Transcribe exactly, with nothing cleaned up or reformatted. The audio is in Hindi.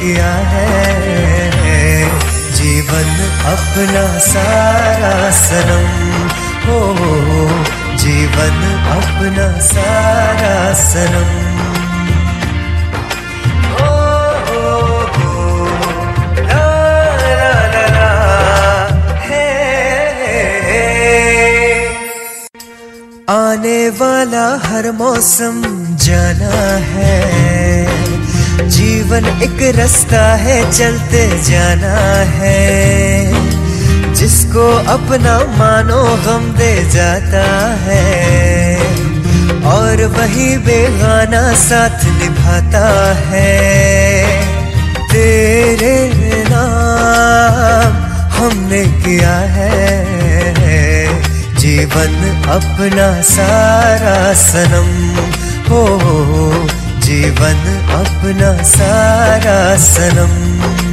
किया है जीवन अपना सारा सनम। हो जीवन अपना सारा सनम। आने वाला हर मौसम जाना है, जीवन एक रास्ता है चलते जाना है। जिसको अपना मानो गम दे जाता है और वही बेगाना साथ निभाता है। तेरे नाम हमने किया है जीवन अपना सारा सनम। हो जीवन अपना सारा सनम।